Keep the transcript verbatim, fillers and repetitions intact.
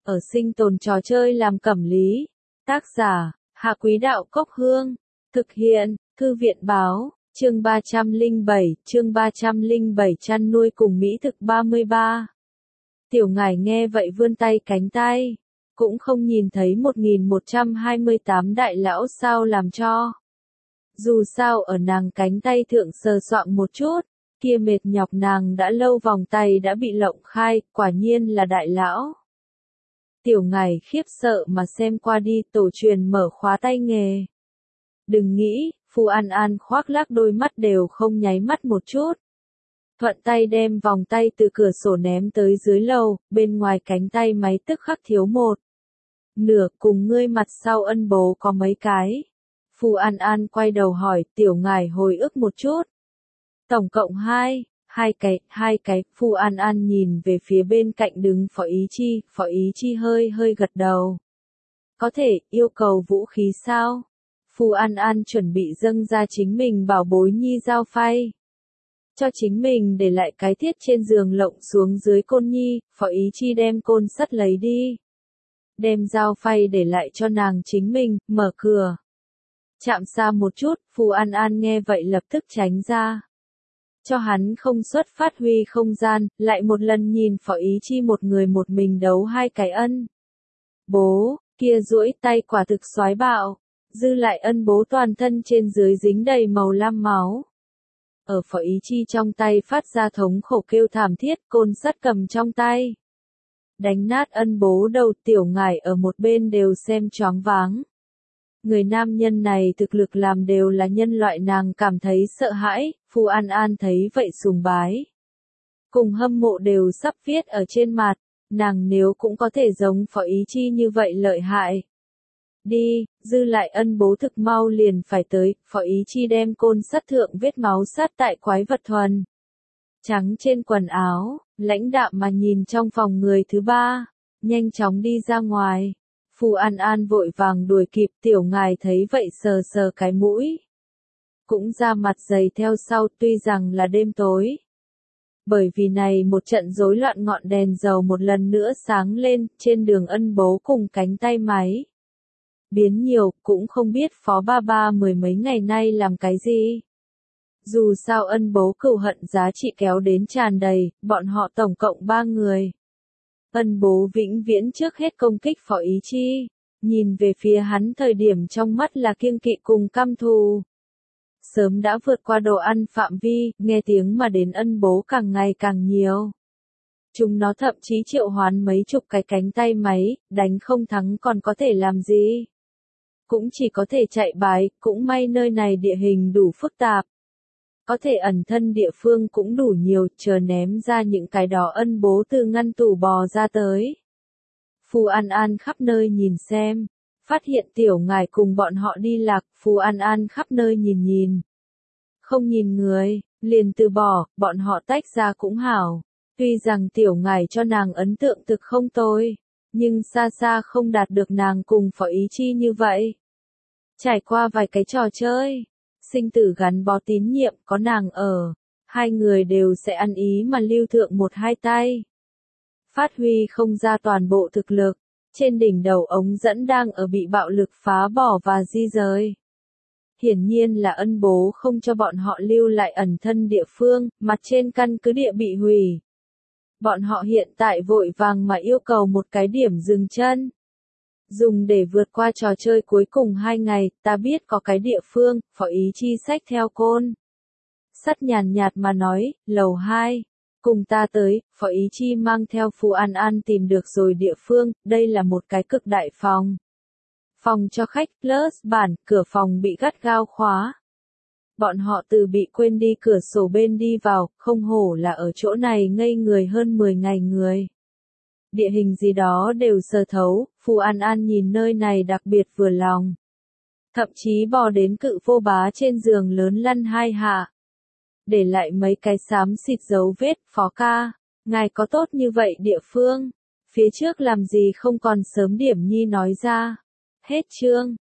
ở sinh tồn trò chơi làm cẩm lý. Tác giả, Hạ Quý Đạo Cốc Hương. Thực hiện, Thư viện Báo, chương ba trăm lẻ bảy, chương ba trăm lẻ bảy chăn nuôi cùng mỹ thực ba mươi ba. Tiểu ngải nghe vậy vươn tay cánh tay. Cũng không nhìn thấy một nghìn một trăm hai mươi tám đại lão sao làm cho. Dù sao ở nàng cánh tay thượng sờ soạng một chút, kia mệt nhọc nàng đã lâu vòng tay đã bị lộng khai, quả nhiên là đại lão. Tiểu ngải khiếp sợ mà xem qua đi, tổ truyền mở khóa tay nghề. Đừng nghĩ, Phu An An khoác lác đôi mắt đều không nháy mắt một chút. Thuận tay đem vòng tay từ cửa sổ ném tới dưới lầu, bên ngoài cánh tay máy tức khắc thiếu một. Nửa cùng ngươi mặt sau ân bố có mấy cái. Phu An An quay đầu hỏi, tiểu ngải hồi ức một chút. Tổng cộng hai, hai cái, hai cái, Phu An An nhìn về phía bên cạnh đứng Phó Ý Chi, Phó Ý Chi hơi hơi gật đầu. Có thể, yêu cầu vũ khí sao? Phu An An chuẩn bị dâng ra chính mình bảo bối nhi dao phay. Cho chính mình để lại cái thiết trên giường lộng xuống dưới côn nhi, Phó Ý Chi đem côn sắt lấy đi. Đem dao phay để lại cho nàng chính mình, mở cửa. Chạm xa một chút, Phu An An nghe vậy lập tức tránh ra. Cho hắn không xuất phát huy không gian, lại một lần nhìn Phó Ý Chi một người một mình đấu hai cái ân. Bố, kia duỗi tay quả thực soái bạo, dư lại ân bố toàn thân trên dưới dính đầy màu lam máu. Ở Phó Ý Chi trong tay phát ra thống khổ kêu thảm thiết, côn sắt cầm trong tay. Đánh nát ân bố đầu, tiểu ngải ở một bên đều xem choáng váng. Người nam nhân này thực lực làm đều là nhân loại, nàng cảm thấy sợ hãi, Phu An An thấy vậy sùng bái. Cùng hâm mộ đều sắp viết ở trên mặt, nàng nếu cũng có thể giống Phó Ý Chi như vậy lợi hại. Đi, dư lại ân bố thực mau liền phải tới, Phó Ý Chi đem côn sắt thượng vết máu sát tại quái vật thuần. Trắng trên quần áo, lãnh đạm mà nhìn trong phòng người thứ ba, nhanh chóng đi ra ngoài. Phu An An vội vàng đuổi kịp, tiểu ngài thấy vậy sờ sờ cái mũi. Cũng ra mặt dày theo sau, tuy rằng là đêm tối. Bởi vì này một trận rối loạn, ngọn đèn dầu một lần nữa sáng lên, trên đường ân bố cùng cánh tay máy. Biến nhiều, cũng không biết phó ba ba mười mấy ngày nay làm cái gì. Dù sao ân bố cừu hận giá trị kéo đến tràn đầy, bọn họ tổng cộng ba người. Ân bố vĩnh viễn trước hết công kích Phó Ý Chi, nhìn về phía hắn thời điểm trong mắt là kiêng kỵ cùng căm thù. Sớm đã vượt qua đồ ăn phạm vi, nghe tiếng mà đến ân bố càng ngày càng nhiều. Chúng nó thậm chí triệu hoán mấy chục cái cánh tay máy, đánh không thắng còn có thể làm gì? Cũng chỉ có thể chạy bái, cũng may nơi này địa hình đủ phức tạp. Có thể ẩn thân địa phương cũng đủ nhiều, chờ ném ra những cái đó ân bố từ ngăn tủ bò ra tới. Phu An An khắp nơi nhìn xem, phát hiện tiểu ngải cùng bọn họ đi lạc, Phu An An khắp nơi nhìn nhìn. Không nhìn người, liền từ bỏ, bọn họ tách ra cũng hảo. Tuy rằng tiểu ngải cho nàng ấn tượng thực không tồi, nhưng xa xa không đạt được nàng cùng Phó Ý Chi như vậy. Trải qua vài cái trò chơi, sinh tử gắn bó tín nhiệm, có nàng ở, hai người đều sẽ ăn ý mà lưu thượng một hai tay. Phát huy không ra toàn bộ thực lực, trên đỉnh đầu ống dẫn đang ở bị bạo lực phá bỏ và di rời. Hiển nhiên là ân bố không cho bọn họ lưu lại ẩn thân địa phương, mặt trên căn cứ địa bị hủy. Bọn họ hiện tại vội vàng mà yêu cầu một cái điểm dừng chân. Dùng để vượt qua trò chơi cuối cùng hai ngày, ta biết có cái địa phương, Phó Ý Chi xách theo côn sắt nhàn nhạt mà nói, lầu hai, cùng ta tới, Phó Ý Chi mang theo Phu An An tìm được rồi địa phương, đây là một cái cực đại phòng. Phòng cho khách, plus bản, cửa phòng bị gắt gao khóa. Bọn họ từ bị quên đi cửa sổ bên đi vào, không hổ là ở chỗ này ngây người hơn mười ngày người. Địa hình gì đó đều sờ thấu, Phu An An nhìn nơi này đặc biệt vừa lòng. Thậm chí bò đến cự vô bá trên giường lớn lăn hai hạ. Để lại mấy cái xám xịt dấu vết, Phó ca, ngài có tốt như vậy địa phương, phía trước làm gì không còn sớm điểm nhi nói ra. Hết chương.